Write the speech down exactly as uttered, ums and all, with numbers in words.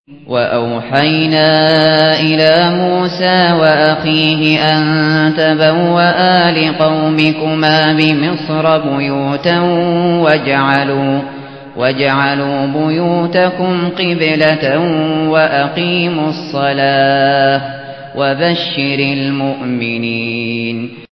وأوحينا إلى موسى وأخيه أن تبوأ لقومكما بمصر بيوتا واجعلوا, واجعلوا بيوتكم قبلة وأقيموا الصلاة وبشر المؤمنين